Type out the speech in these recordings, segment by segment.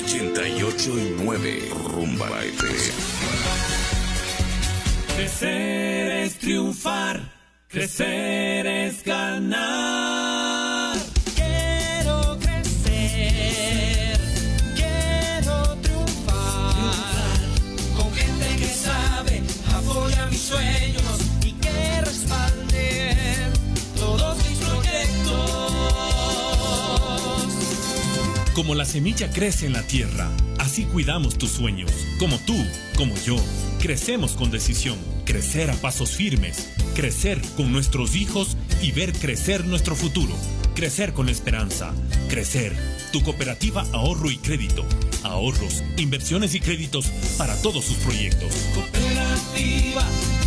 88.9 Rumba FM. Crecer es triunfar, crecer es ganar. Quiero crecer, quiero triunfar, con gente que sabe, apoya mis sueños y que respalde todos mis proyectos. Como la semilla crece en la tierra, así cuidamos tus sueños. Como tú, como yo, crecemos con decisión. Crecer a pasos firmes, crecer con nuestros hijos y ver crecer nuestro futuro. Crecer con esperanza, crecer. Tu cooperativa Ahorro y Crédito. Ahorros, inversiones y créditos para todos sus proyectos. Cooperativa,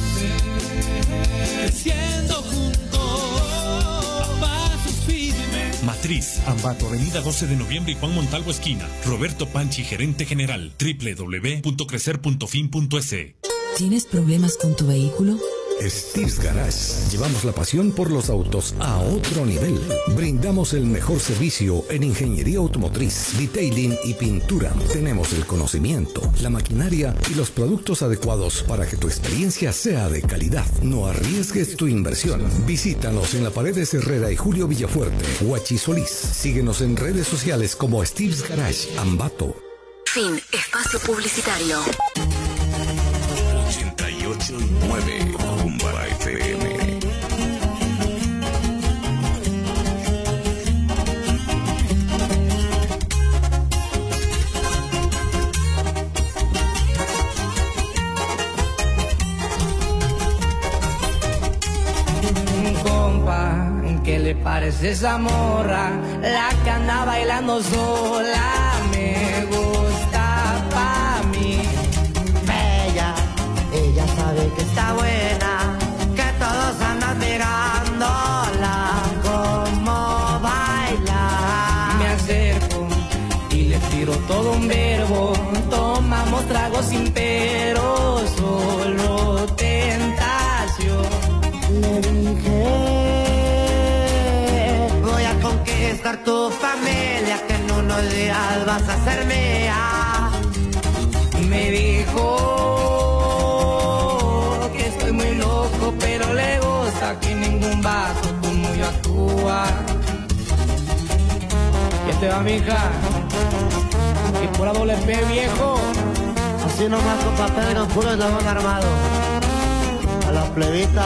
creciendo juntos, a pasos firmes. Matriz, Ambato, Avenida 12 de Noviembre y Juan Montalvo esquina. Roberto Panchi, gerente general. www.crecer.fin.es. ¿Tienes problemas con tu vehículo? Steve's Garage. Llevamos la pasión por los autos a otro nivel. Brindamos el mejor servicio en ingeniería automotriz, detailing y pintura. Tenemos el conocimiento, la maquinaria y los productos adecuados para que tu experiencia sea de calidad. No arriesgues tu inversión. Visítanos en la Paredes Herrera y Julio Villafuerte, Huachi Solís. Síguenos en redes sociales como Steve's Garage, Ambato. Fin. Espacio publicitario. 88.9 Rumba FM. Compa, ¿qué le parece esa morra? La que anda bailando sola me gusta pa' mí. Ella sabe que está buena, que todos andan mirándola como baila. Me acerco y le tiro todo un verbo. Tomamos tragos sin pero, solo tentación. Le dije, voy a conquistar tu familia, que en unos días vas a ser mía. Me dijo que estoy muy loco, pero le gusta que ningún vato como yo actúa. ¿Qué te va, mija? Y por la doble P, viejo. Así nomás con papel y puro estamos armados. A las plebitas.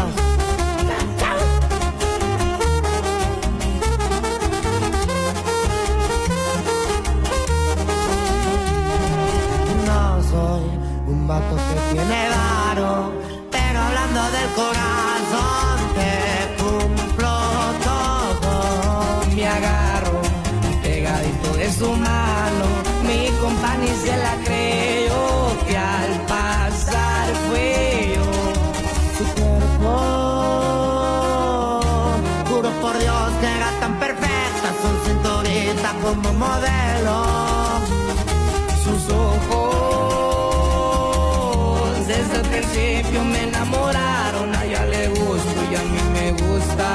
No soy un vato que tiene varo, pero hablando del corazón te cumplo todo. Me agarro pegadito de su mano, mi compa ni se la creyó, que al pasar fue yo. Su cuerpo, juro por Dios que era tan perfecta, su cinturita como modelo. Sus ojos desde el principio me enamoraron, a ella le gusto y a mí me gusta.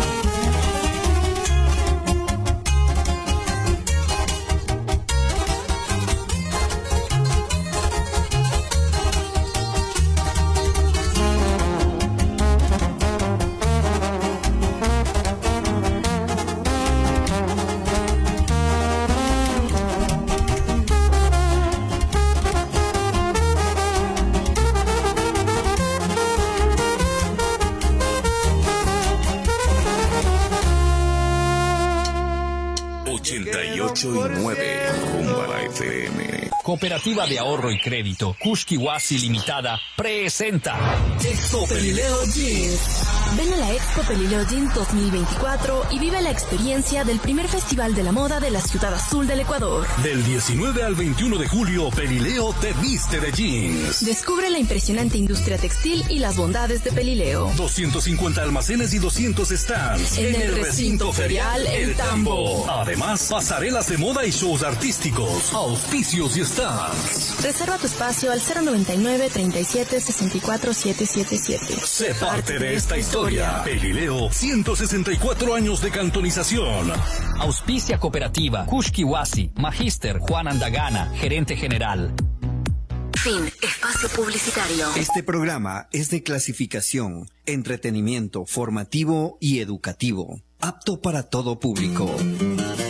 y 9 Rumba FM. Cooperativa de Ahorro y Crédito Kushkiwasi Limitada presenta Expo Pelileo Jeans. Ven a la Expo Pelileo Jeans 2024 y vive la experiencia del primer festival de la moda de la Ciudad Azul del Ecuador. Del 19 al 21 de julio, Pelileo te viste de jeans. Descubre la impresionante industria textil y las bondades de Pelileo. 250 almacenes y 200 stands en el recinto ferial El Tambo. Además, pasarelas de moda y shows artísticos, auspicios y stands. Reserva tu espacio al 099 37 64 777. Sé parte de esta historia. historia. Pelileo, 164 años de cantonización. Auspicia Cooperativa, Kushkiwasi, Magíster Juan Andagana, Gerente General. Fin. Espacio publicitario. Este programa es de clasificación, entretenimiento, formativo y educativo, apto para todo público.